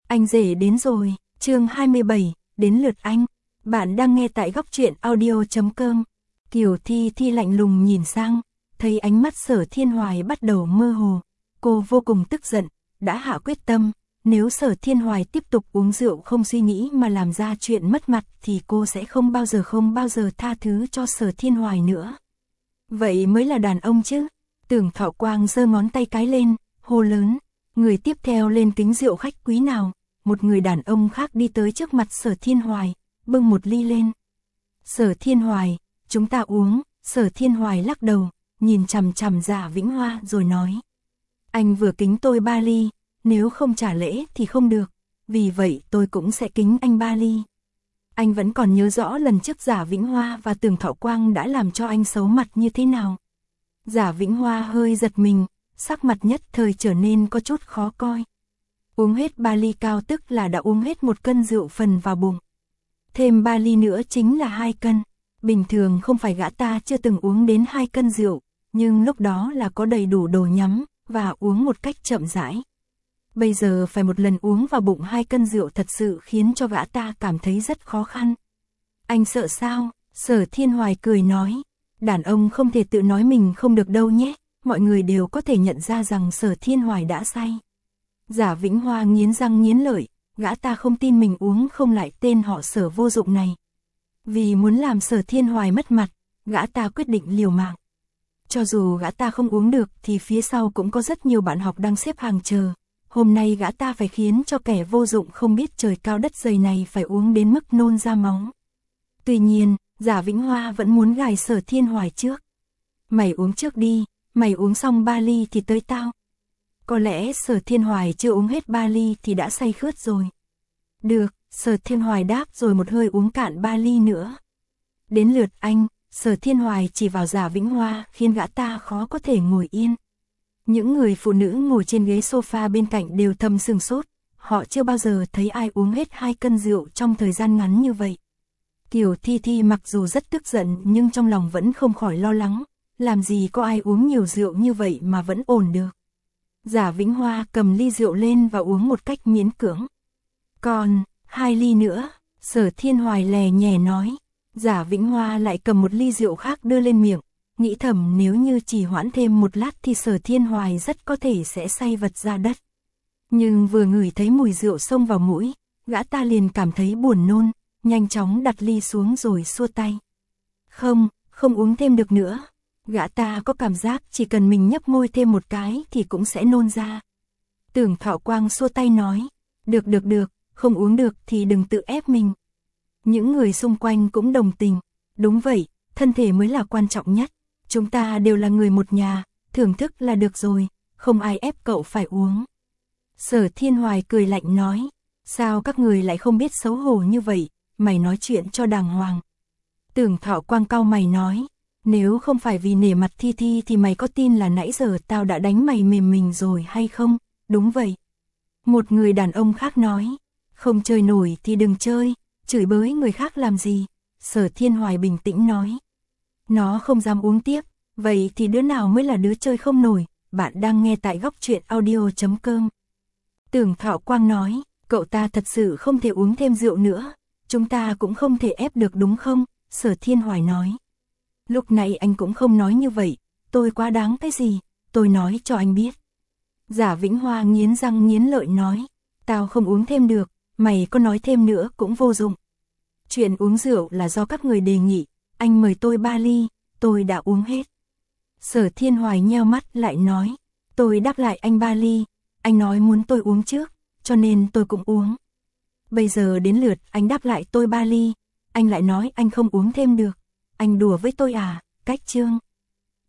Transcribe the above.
Anh rể đến rồi, chương 27, đến lượt anh. Bạn đang nghe tại góc truyện audio.com. Kiều Thi Thi lạnh lùng nhìn sang, thấy ánh mắt Sở Thiên Hoài bắt đầu mơ hồ. Cô vô cùng tức giận, đã hạ quyết tâm, nếu Sở Thiên Hoài tiếp tục uống rượu không suy nghĩ mà làm ra chuyện mất mặt thì cô sẽ không bao giờ tha thứ cho Sở Thiên Hoài nữa. Vậy mới là đàn ông chứ. Tưởng Thọ Quang giơ ngón tay cái lên, hô lớn, người tiếp theo lên kính rượu khách quý nào. Một người đàn ông khác đi tới trước mặt Sở Thiên Hoài, bưng một ly lên. Sở Thiên Hoài, chúng ta uống. Sở Thiên Hoài lắc đầu, nhìn chằm chằm Giả Vĩnh Hoa rồi nói. Anh vừa kính tôi 3 ly, nếu không trả lễ thì không được, vì vậy tôi cũng sẽ kính anh 3 ly. Anh vẫn còn nhớ rõ lần trước Giả Vĩnh Hoa và Tưởng Thọ Quang đã làm cho anh xấu mặt như thế nào. Giả Vĩnh Hoa hơi giật mình, sắc mặt nhất thời trở nên có chút khó coi. Uống hết 3 ly cao tức là đã uống hết 1 cân rượu phần vào bụng. Thêm 3 ly nữa chính là 2 cân. Bình thường không phải gã ta chưa từng uống đến 2 cân rượu, nhưng lúc đó là có đầy đủ đồ nhắm, và uống một cách chậm rãi. Bây giờ phải một lần uống vào bụng 2 cân rượu thật sự khiến cho gã ta cảm thấy rất khó khăn. Anh sợ sao? Sở Thiên Hoài cười nói. Đàn ông không thể tự nói mình không được đâu nhé, mọi người đều có thể nhận ra rằng Sở Thiên Hoài đã say. Giả Vĩnh Hoa nghiến răng nghiến lợi, gã ta không tin mình uống không lại tên họ Sở vô dụng này. Vì muốn làm Sở Thiên Hoài mất mặt, gã ta quyết định liều mạng. Cho dù gã ta không uống được thì phía sau cũng có rất nhiều bạn học đang xếp hàng chờ. Hôm nay gã ta phải khiến cho kẻ vô dụng không biết trời cao đất dày này phải uống đến mức nôn ra máu. Tuy nhiên, Giả Vĩnh Hoa vẫn muốn gài Sở Thiên Hoài trước. Mày uống trước đi, mày uống xong 3 ly thì tới tao. Có lẽ Sở Thiên Hoài chưa uống hết 3 ly thì đã say khướt rồi. Được, Sở Thiên Hoài đáp rồi một hơi uống cạn 3 ly nữa. Đến lượt anh, Sở Thiên Hoài chỉ vào Giả Vĩnh Hoa khiến gã ta khó có thể ngồi yên. Những người phụ nữ ngồi trên ghế sofa bên cạnh đều thầm sửng sốt, họ chưa bao giờ thấy ai uống hết 2 cân rượu trong thời gian ngắn như vậy. Kiều Thi Thi mặc dù rất tức giận nhưng trong lòng vẫn không khỏi lo lắng, làm gì có ai uống nhiều rượu như vậy mà vẫn ổn được. Giả Vĩnh Hoa cầm ly rượu lên và uống một cách miễn cưỡng. Còn 2 ly nữa, Sở Thiên Hoài lè nhè nói. Giả Vĩnh Hoa lại cầm một ly rượu khác đưa lên miệng, nghĩ thầm nếu như chỉ hoãn thêm một lát thì Sở Thiên Hoài rất có thể sẽ say vật ra đất. Nhưng vừa ngửi thấy mùi rượu xông vào mũi, gã ta liền cảm thấy buồn nôn, nhanh chóng đặt ly xuống rồi xua tay. Không uống thêm được nữa. Gã ta có cảm giác chỉ cần mình nhấp môi thêm một cái thì cũng sẽ nôn ra. Tưởng Thọ Quang xua tay nói, được, không uống được thì đừng tự ép mình. Những người xung quanh cũng đồng tình, đúng vậy, thân thể mới là quan trọng nhất. Chúng ta đều là người một nhà, thưởng thức là được rồi, không ai ép cậu phải uống. Sở Thiên Hoài cười lạnh nói, sao các người lại không biết xấu hổ như vậy, mày nói chuyện cho đàng hoàng. Tưởng Thọ Quang cau mày nói, nếu không phải vì nể mặt Thi Thi thì mày có tin là nãy giờ tao đã đánh mày mềm mình rồi hay không? Đúng vậy. Một người đàn ông khác nói, không chơi nổi thì đừng chơi, chửi bới người khác làm gì? Sở Thiên Hoài bình tĩnh nói, nó không dám uống tiếp, vậy thì đứa nào mới là đứa chơi không nổi? Bạn đang nghe tại góc truyện audio.com. Tưởng Thọ Quang nói, cậu ta thật sự không thể uống thêm rượu nữa, chúng ta cũng không thể ép được đúng không? Sở Thiên Hoài nói, lúc này anh cũng không nói như vậy, tôi quá đáng cái gì, tôi nói cho anh biết. Giả Vĩnh Hoa nghiến răng nghiến lợi nói, tao không uống thêm được, mày có nói thêm nữa cũng vô dụng. Chuyện uống rượu là do các người đề nghị, anh mời tôi 3 ly, tôi đã uống hết. Sở Thiên Hoài nheo mắt lại nói, tôi đáp lại anh 3 ly, anh nói muốn tôi uống trước, cho nên tôi cũng uống. Bây giờ đến lượt anh đáp lại tôi 3 ly, anh lại nói anh không uống thêm được, anh đùa với tôi à? Cách chương.